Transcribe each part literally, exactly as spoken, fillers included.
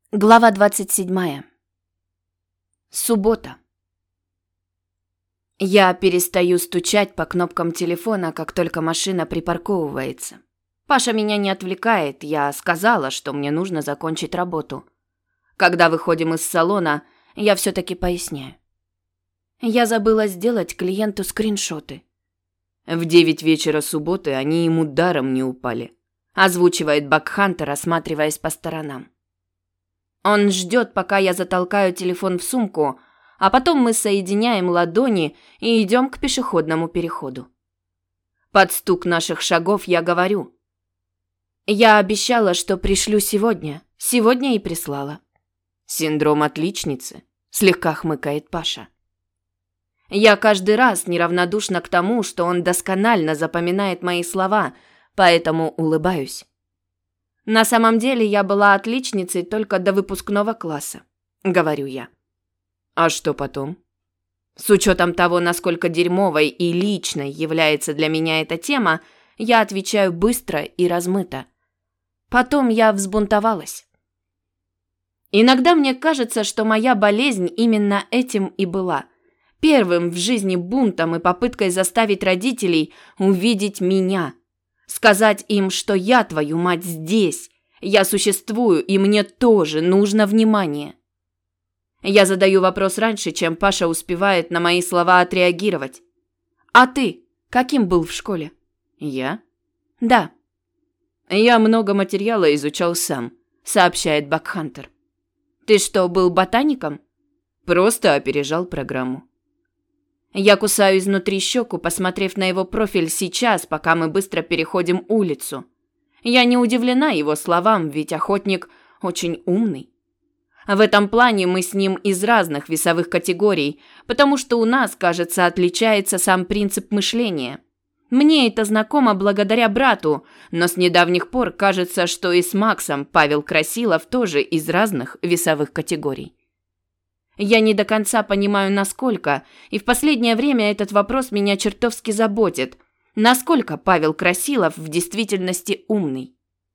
Глава двадцать седьмая. Суббота. Я перестаю стучать по кнопкам телефона, как только машина припарковывается. Паша меня не отвлекает, я сказала, что мне нужно закончить работу. Когда выходим из салона, я все-таки поясняю. Я забыла сделать клиенту скриншоты. В девять вечера субботы они ему даром не упали, озвучивает Бакхантер, осматриваясь по сторонам. Он ждет, пока я затолкаю телефон в сумку, а потом мы соединяем ладони и идем к пешеходному переходу. Под стук наших шагов я говорю. Я обещала, что пришлю сегодня. Сегодня и прислала. Синдром отличницы, слегка хмыкает Паша. Я каждый раз неравнодушна к тому, что он досконально запоминает мои слова, поэтому улыбаюсь. На самом деле я была отличницей только до выпускного класса, говорю я. А что потом? С учетом того, насколько дерьмовой и личной является для меня эта тема, я отвечаю быстро и размыто. Потом я взбунтовалась. Иногда мне кажется, что моя болезнь именно этим и была. Первым в жизни бунтом и попыткой заставить родителей увидеть меня. Сказать им, что я, твою мать, здесь. Я существую, и мне тоже нужно внимание. Я задаю вопрос раньше, чем Паша успевает на мои слова отреагировать. А ты каким был в школе? Я? Да. Я много материала изучал сам, сообщает Бакхантер. Ты что, был ботаником? Просто опережал программу. Я кусаю изнутри щеку, посмотрев на его профиль сейчас, пока мы быстро переходим улицу. Я не удивлена его словам, ведь охотник очень умный. В этом плане мы с ним из разных весовых категорий, потому что у нас, кажется, отличается сам принцип мышления. Мне это знакомо благодаря брату, но с недавних пор кажется, что и с Максом Павел Красилов тоже из разных весовых категорий. Я не до конца понимаю, насколько, и в последнее время этот вопрос меня чертовски заботит. Насколько Павел Красилов в действительности умный?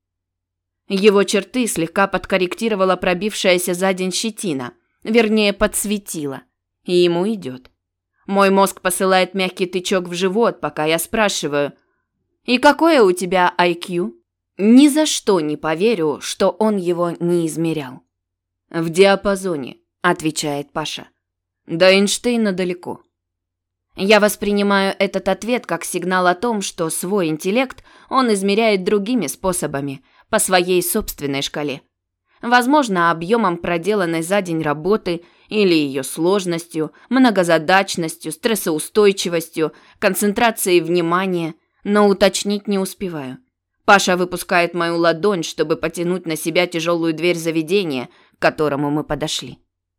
Его черты слегка подкорректировала пробившаяся за день щетина, вернее, подсветила, и ему идет. Мой мозг посылает мягкий тычок в живот, пока я спрашиваю: «И какое у тебя ай кью?» Ни за что не поверю, что он его не измерял. «В диапазоне», отвечает Паша. До Эйнштейна далеко. Я воспринимаю этот ответ как сигнал о том, что свой интеллект он измеряет другими способами, по своей собственной шкале. Возможно, объемом проделанной за день работы или ее сложностью, многозадачностью, стрессоустойчивостью, концентрацией внимания, но уточнить не успеваю. Паша выпускает мою ладонь, чтобы потянуть на себя тяжелую дверь заведения, к которому мы подошли.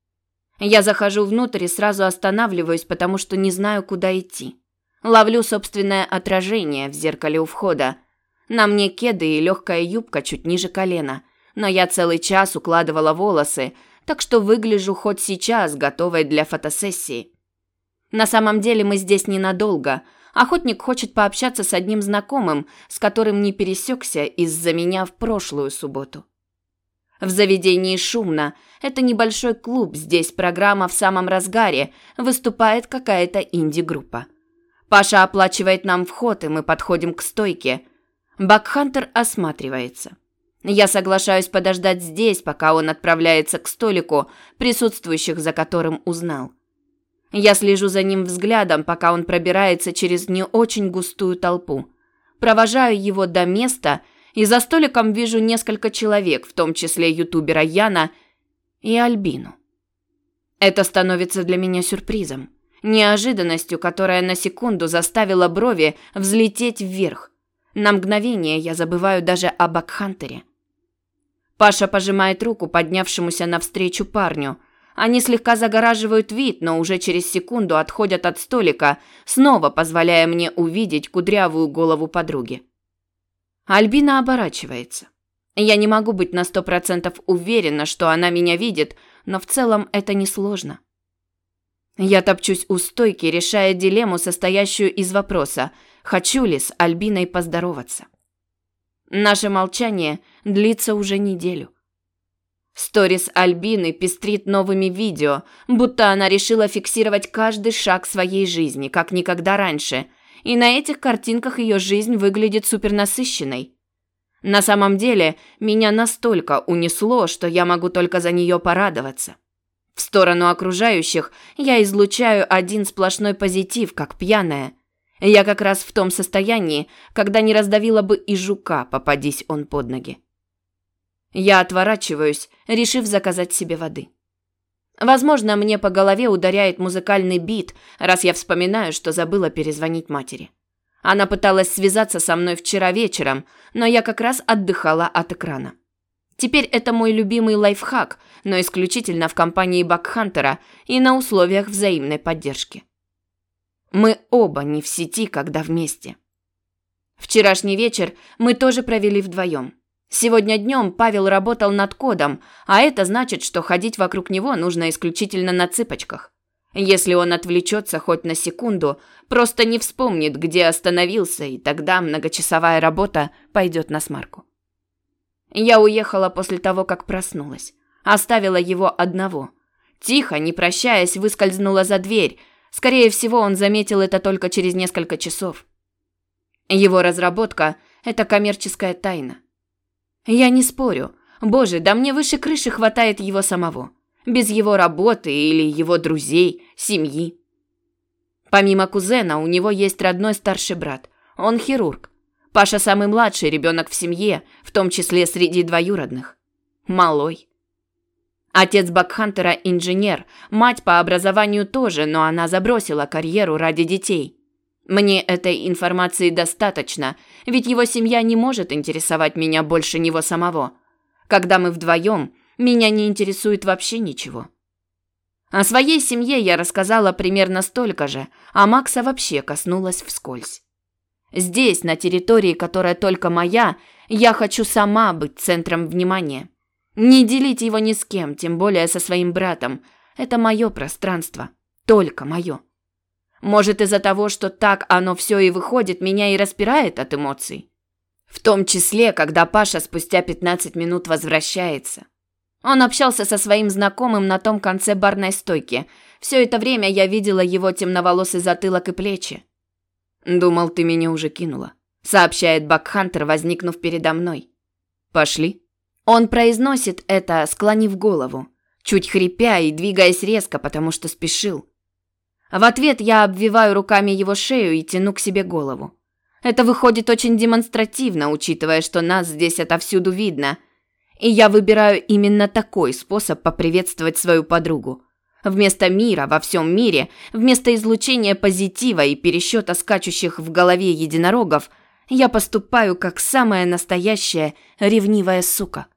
Я захожу внутрь и сразу останавливаюсь, потому что не знаю, куда идти. Ловлю собственное отражение в зеркале у входа. На мне кеды и легкая юбка чуть ниже колена, но я целый час укладывала волосы, так что выгляжу хоть сейчас готовой для фотосессии. На самом деле мы здесь ненадолго. Охотник хочет пообщаться с одним знакомым, с которым не пересекся из-за меня в прошлую субботу. В заведении шумно. Это небольшой клуб, здесь программа в самом разгаре, выступает какая-то инди-группа. Паша оплачивает нам вход, и мы подходим к стойке. Бакхантер осматривается. Я соглашаюсь подождать здесь, пока он отправляется к столику, присутствующих за которым узнал. Я слежу за ним взглядом, пока он пробирается через не очень густую толпу. Провожаю его до места, и за столиком вижу несколько человек, в том числе ютубера Яна и Альбину. Это становится для меня сюрпризом, неожиданностью, которая на секунду заставила брови взлететь вверх. На мгновение я забываю даже о Бакхантере. Паша пожимает руку поднявшемуся навстречу парню. Они слегка загораживают вид, но уже через секунду отходят от столика, снова позволяя мне увидеть кудрявую голову подруги. Альбина оборачивается. Я не могу быть на сто процентов уверена, что она меня видит, но в целом это несложно. Я топчусь у стойки, решая дилемму, состоящую из вопроса: хочу ли с Альбиной поздороваться. Наше молчание длится уже неделю. Сторис Альбины пестрит новыми видео, будто она решила фиксировать каждый шаг своей жизни, как никогда раньше, и на этих картинках ее жизнь выглядит супернасыщенной. На самом деле, меня настолько унесло, что я могу только за нее порадоваться. В сторону окружающих я излучаю один сплошной позитив, как пьяная. Я как раз в том состоянии, когда не раздавила бы и жука, попадись он под ноги. Я отворачиваюсь, решив заказать себе воды. Возможно, мне по голове ударяет музыкальный бит, раз я вспоминаю, что забыла перезвонить матери. Она пыталась связаться со мной вчера вечером, но я как раз отдыхала от экрана. Теперь это мой любимый лайфхак, но исключительно в компании Бакхантера и на условиях взаимной поддержки. Мы оба не в сети, когда вместе. Вчерашний вечер мы тоже провели вдвоем. Сегодня днем Павел работал над кодом, а это значит, что ходить вокруг него нужно исключительно на цыпочках. Если он отвлечется хоть на секунду, просто не вспомнит, где остановился, и тогда многочасовая работа пойдет насмарку. Я уехала после того, как проснулась. Оставила его одного. Тихо, не прощаясь, выскользнула за дверь. Скорее всего, он заметил это только через несколько часов. Его разработка – это коммерческая тайна. Я не спорю. Боже, да мне выше крыши хватает его самого. Без его работы или его друзей, семьи. Помимо кузена, у него есть родной старший брат. Он хирург. Паша самый младший ребенок в семье, в том числе среди двоюродных. Малой. Отец Бакхантера – инженер, мать по образованию тоже, но она забросила карьеру ради детей. Мне этой информации достаточно, ведь его семья не может интересовать меня больше него самого. Когда мы вдвоем, меня не интересует вообще ничего. О своей семье я рассказала примерно столько же, а Макса вообще коснулась вскользь. Здесь, на территории, которая только моя, я хочу сама быть центром внимания. Не делить его ни с кем, тем более со своим братом. Это мое пространство. Только мое. Может, из-за того, что так оно все и выходит, меня и распирает от эмоций. В том числе, когда Паша спустя пятнадцать минут возвращается. Он общался со своим знакомым на том конце барной стойки. Все это время я видела его темноволосый затылок и плечи. «Думал, ты меня уже кинула», — сообщает Бакхантер, возникнув передо мной. «Пошли». Он произносит это, склонив голову, чуть хрипя и двигаясь резко, потому что спешил. В ответ я обвиваю руками его шею и тяну к себе голову. Это выходит очень демонстративно, учитывая, что нас здесь отовсюду видно. И я выбираю именно такой способ поприветствовать свою подругу. Вместо мира во всем мире, вместо излучения позитива и пересчета скачущих в голове единорогов, я поступаю как самая настоящая ревнивая сука.